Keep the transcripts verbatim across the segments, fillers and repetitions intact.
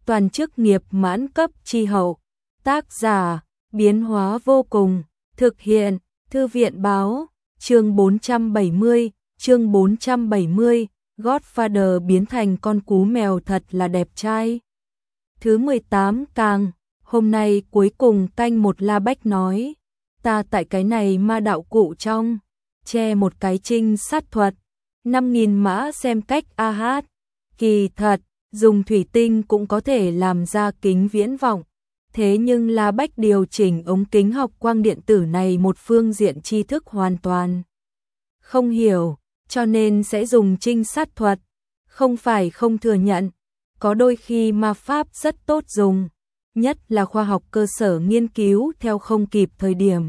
toàn chức nghiệp mãn cấp chi hậu. Tác giả, biến hóa vô cùng, thực hiện, thư viện báo, chương bốn trăm bảy mươi, chương bốn trăm bảy mươi, Godfather biến thành con cú mèo thật là đẹp trai. Thứ mười tám càng, hôm nay cuối cùng canh một La Bách nói, ta tại cái này ma đạo cụ trong, che một cái trinh sát thuật, năm nghìn mã xem cách a hát, kỳ thật, dùng thủy tinh cũng có thể làm ra kính viễn vọng. Thế nhưng La Bách điều chỉnh ống kính học quang điện tử này một phương diện tri thức hoàn toàn không hiểu, cho nên sẽ dùng trinh sát thuật, không phải không thừa nhận, có đôi khi ma pháp rất tốt dùng, nhất là khoa học cơ sở nghiên cứu theo không kịp thời điểm.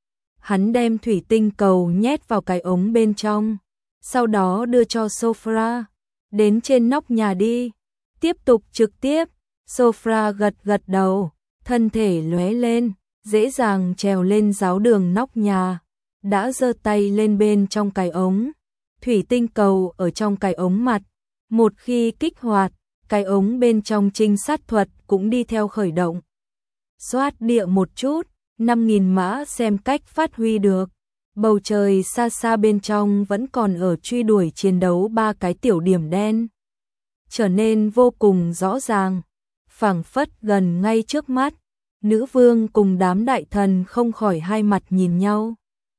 Hắn đem thủy tinh cầu nhét vào cái ống bên trong, sau đó đưa cho Sophra, đến trên nóc nhà đi, tiếp tục trực tiếp. Sophra gật gật đầu, thân thể lóe lên, dễ dàng trèo lên giáo đường nóc nhà, đã giơ tay lên bên trong cái ống. Thủy tinh cầu ở trong cái ống mặt, một khi kích hoạt, cái ống bên trong trinh sát thuật cũng đi theo khởi động. Xoát địa một chút, năm nghìn mã xem cách phát huy được. Bầu trời xa xa bên trong vẫn còn ở truy đuổi chiến đấu ba cái tiểu điểm đen. Trở nên vô cùng rõ ràng, phảng phất gần ngay trước mắt. Nữ vương cùng đám đại thần không khỏi hai mặt nhìn nhau.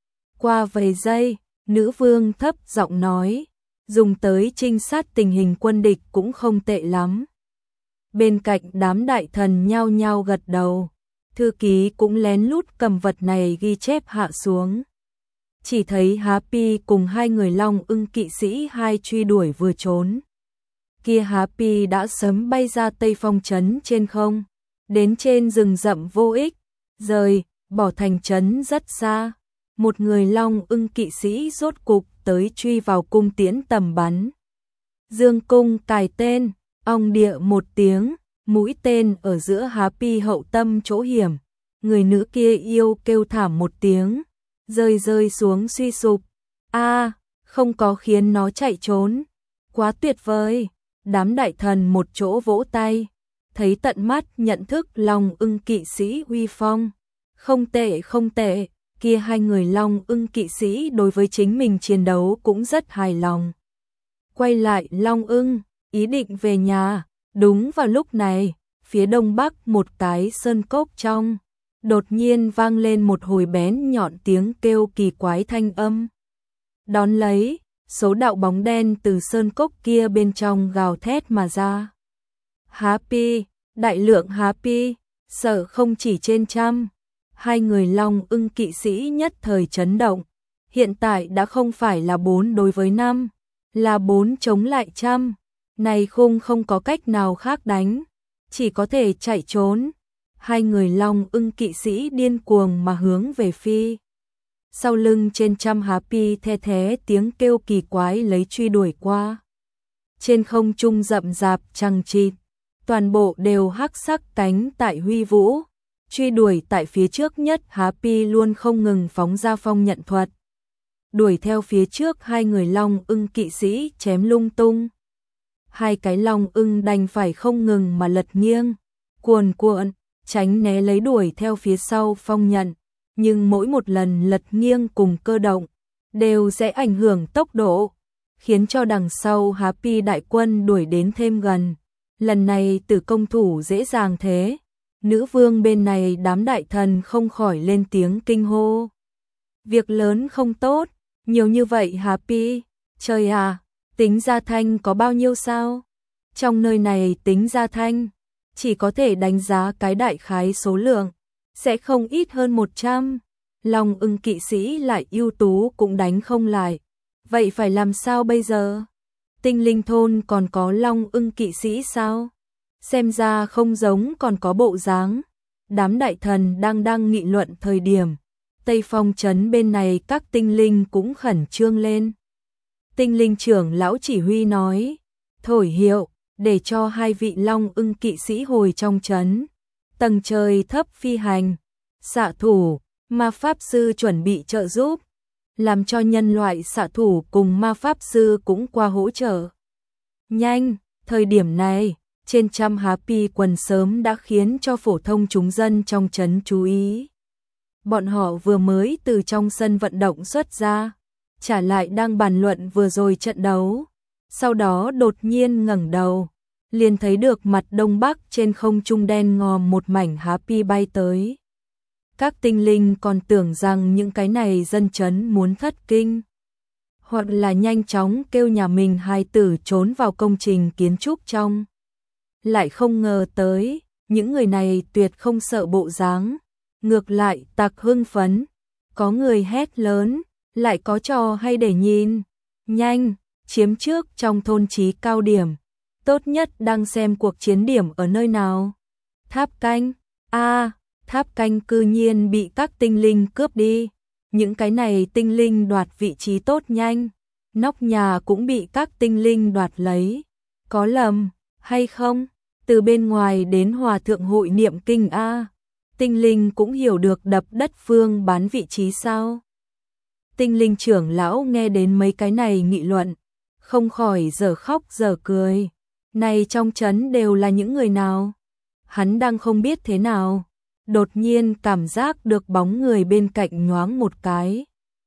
Qua vài giây, nữ vương thấp giọng nói, dùng tới trinh sát tình hình quân địch cũng không tệ lắm. Bên cạnh đám đại thần nhao nhao gật đầu, thư ký cũng lén lút cầm vật này ghi chép hạ xuống. Chỉ thấy Happy cùng hai người long ưng kỵ sĩ hai truy đuổi vừa trốn. Kia Happy đã sớm bay ra Tây Phong trấn trên không, đến trên rừng rậm vô ích, rời, bỏ thành trấn rất xa. Một người long ưng kỵ sĩ rốt cục tới truy vào cung tiễn tầm bắn. Dương cung cài tên, ong địa một tiếng, mũi tên ở giữa Happy hậu tâm chỗ hiểm. Người nữ kia yêu kêu thảm một tiếng, rơi rơi xuống suy sụp. A, không có khiến nó chạy trốn. Quá tuyệt vời. Đám đại thần một chỗ vỗ tay, thấy tận mắt nhận thức long ưng kỵ sĩ uy phong. Không tệ không tệ, kia hai người long ưng kỵ sĩ đối với chính mình chiến đấu cũng rất hài lòng. Quay lại long ưng, ý định về nhà, đúng vào lúc này, phía đông bắc một cái sơn cốc trong, đột nhiên vang lên một hồi bén nhọn tiếng kêu kỳ quái thanh âm. Đón lấy, số đạo bóng đen từ sơn cốc kia bên trong gào thét mà ra. Happy, đại lượng Happy, sợ không chỉ trên trăm. Hai người long ưng kỵ sĩ nhất thời chấn động. Hiện tại đã không phải là bốn đối với năm, là bốn chống lại trăm. Này khung không có cách nào khác đánh, chỉ có thể chạy trốn. Hai người long ưng kỵ sĩ điên cuồng mà hướng về phi. Sau lưng trên trăm Happy the thế tiếng kêu kỳ quái lấy truy đuổi qua. Trên không trung rậm rạp chằng chịt, toàn bộ đều hắc sắc cánh tại huy vũ. Truy đuổi tại phía trước nhất Happy luôn không ngừng phóng ra phong nhận thuật. Đuổi theo phía trước hai người long ưng kỵ sĩ chém lung tung. Hai cái long ưng đành phải không ngừng mà lật nghiêng, cuồn cuộn, tránh né lấy đuổi theo phía sau phong nhận. Nhưng mỗi một lần lật nghiêng cùng cơ động, đều sẽ ảnh hưởng tốc độ, khiến cho đằng sau Happy đại quân đuổi đến thêm gần. Lần này tử công thủ dễ dàng thế. Nữ vương bên này đám đại thần không khỏi lên tiếng kinh hô. Việc lớn không tốt, nhiều như vậy Happy, trời à, tính gia thanh có bao nhiêu sao? Trong nơi này tính gia thanh, chỉ có thể đánh giá cái đại khái số lượng, sẽ không ít hơn một trăm. Long ưng kỵ sĩ lại ưu tú cũng đánh không lại. Vậy phải làm sao bây giờ? Tinh linh thôn còn có long ưng kỵ sĩ sao? Xem ra không giống còn có bộ dáng. Đám đại thần đang đang nghị luận thời điểm, Tây Phong trấn bên này các tinh linh cũng khẩn trương lên. Tinh linh trưởng lão chỉ huy nói, thổi hiệu, để cho hai vị long ưng kỵ sĩ hồi trong trấn. Tầng trời thấp phi hành, xạ thủ, ma pháp sư chuẩn bị trợ giúp, làm cho nhân loại xạ thủ cùng ma pháp sư cũng qua hỗ trợ. Nhanh, thời điểm này, trên trăm Happy quần sớm đã khiến cho phổ thông chúng dân trong trấn chú ý. Bọn họ vừa mới từ trong sân vận động xuất ra, trả lại đang bàn luận vừa rồi trận đấu. Sau đó đột nhiên ngẩng đầu, liền thấy được mặt đông bắc trên không trung đen ngòm một mảnh Happy bay tới. Các tinh linh còn tưởng rằng những cái này dân trấn muốn thất kinh, hoặc là nhanh chóng kêu nhà mình hài tử trốn vào công trình kiến trúc trong. Lại không ngờ tới, những người này tuyệt không sợ bộ dáng, ngược lại tặc hưng phấn, có người hét lớn, lại có trò hay để nhìn, nhanh, chiếm trước trong thôn trí cao điểm, tốt nhất đang xem cuộc chiến điểm ở nơi nào. Tháp canh, a tháp canh cư nhiên bị các tinh linh cướp đi, những cái này tinh linh đoạt vị trí tốt nhanh, nóc nhà cũng bị các tinh linh đoạt lấy, có lầm hay không? Từ bên ngoài đến hòa thượng hội niệm kinh a, tinh linh cũng hiểu được đập đất phương bán vị trí sao? Tinh linh trưởng lão nghe đến mấy cái này nghị luận, không khỏi dở khóc dở cười. Này trong trấn đều là những người nào? Hắn đang không biết thế nào, đột nhiên cảm giác được bóng người bên cạnh nhoáng một cái.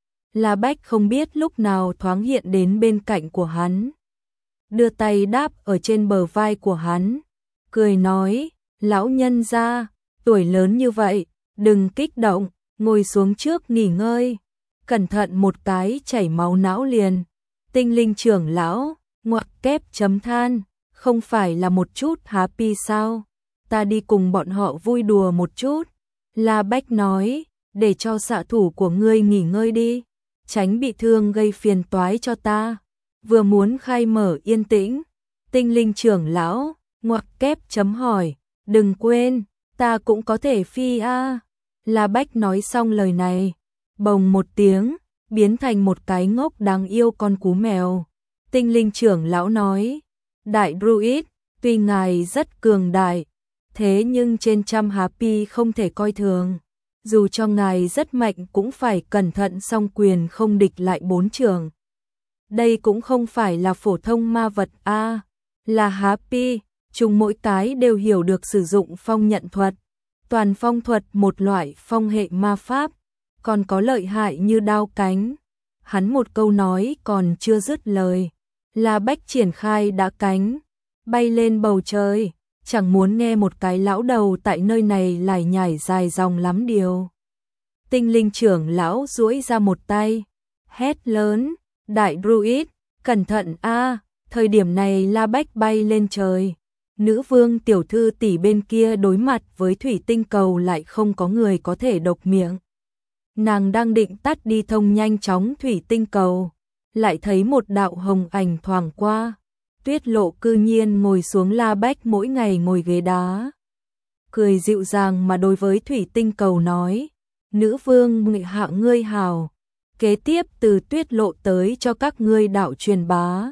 La Bách không biết lúc nào thoáng hiện đến bên cạnh của hắn, đưa tay đáp ở trên bờ vai của hắn, cười nói, lão nhân gia, tuổi lớn như vậy, đừng kích động, ngồi xuống trước nghỉ ngơi, cẩn thận một cái chảy máu não liền. Tinh linh trưởng lão, ngoặc kép chấm than, không phải là một chút Happy sao, ta đi cùng bọn họ vui đùa một chút. La Bách nói, để cho xạ thủ của ngươi nghỉ ngơi đi, tránh bị thương gây phiền toái cho ta. Vừa muốn khai mở yên tĩnh, tinh linh trưởng lão, ngoặc kép chấm hỏi, đừng quên, ta cũng có thể phi a. À. La Bách nói xong lời này, bồng một tiếng, biến thành một cái ngốc đáng yêu con cú mèo. Tinh linh trưởng lão nói, đại druid, tuy ngài rất cường đại, thế nhưng trên trăm Happy không thể coi thường. Dù cho ngài rất mạnh cũng phải cẩn thận song quyền không địch lại bốn trường. Đây cũng không phải là phổ thông ma vật a, à, là Happy, chúng mỗi cái đều hiểu được sử dụng phong nhận thuật. Toàn phong thuật một loại phong hệ ma pháp, còn có lợi hại như đao cánh. Hắn một câu nói còn chưa dứt lời, La Bách triển khai đã cánh, bay lên bầu trời, chẳng muốn nghe một cái lão đầu tại nơi này lải nhải dài dòng lắm điều. Tinh linh trưởng lão duỗi ra một tay, hét lớn, đại druid, cẩn thận a. Thời điểm này La Bách bay lên trời, nữ vương tiểu thư tỷ bên kia đối mặt với thủy tinh cầu lại không có người có thể độc miệng. Nàng đang định tắt đi thông nhanh chóng thủy tinh cầu, lại thấy một đạo hồng ảnh thoảng qua. Tuyết Lộ cư nhiên ngồi xuống La Bách mỗi ngày ngồi ghế đá, cười dịu dàng mà đối với thủy tinh cầu nói, nữ vương ngụy hạ ngươi hào, kế tiếp từ Tuyết Lộ tới cho các ngươi đạo truyền bá.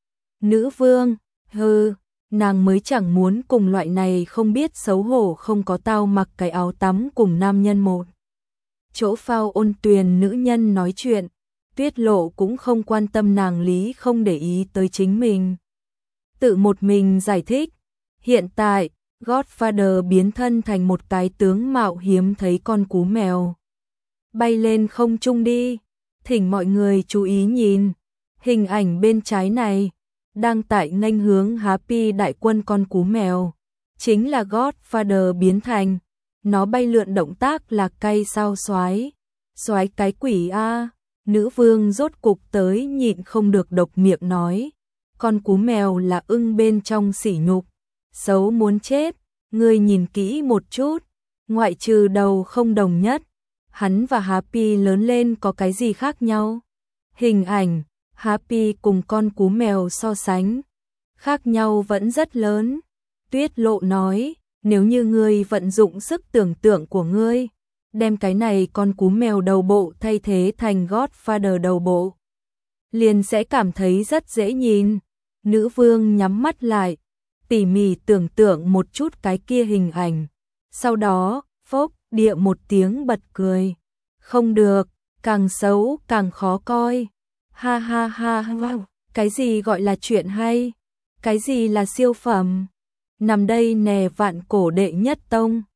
Nữ vương, hừ, nàng mới chẳng muốn cùng loại này không biết xấu hổ không có tao mặc cái áo tắm cùng nam nhân một chỗ phao ôn tuyền nữ nhân nói chuyện. Tuyết Lộ cũng không quan tâm nàng lý không để ý tới chính mình, tự một mình giải thích, hiện tại Godfather biến thân thành một cái tướng mạo hiếm thấy con cú mèo, bay lên không trung đi. Thỉnh mọi người chú ý nhìn, hình ảnh bên trái này, đang tại nghênh hướng Happy đại quân con cú mèo, chính là Godfather biến thành. Nó bay lượn động tác là cây sao xoái, xoái cái quỷ a. Nữ vương rốt cục tới nhịn không được độc miệng nói, con cú mèo là ưng bên trong sỉ nhục, xấu muốn chết, ngươi nhìn kỹ một chút, ngoại trừ đầu không đồng nhất, hắn và Happy lớn lên có cái gì khác nhau? Hình ảnh, Happy cùng con cú mèo so sánh, khác nhau vẫn rất lớn. Tuyết Lộ nói, nếu như ngươi vận dụng sức tưởng tượng của ngươi, đem cái này con cú mèo đầu bộ thay thế thành Godfather đầu bộ, liền sẽ cảm thấy rất dễ nhìn. Nữ vương nhắm mắt lại, tỉ mỉ tưởng tượng một chút cái kia hình ảnh, sau đó, phốc, địa một tiếng bật cười. Không được, càng xấu càng khó coi. Ha ha ha, wow. Cái gì gọi là chuyện hay? Cái gì là siêu phẩm? nằm đây nè vạn cổ đệ nhất tông.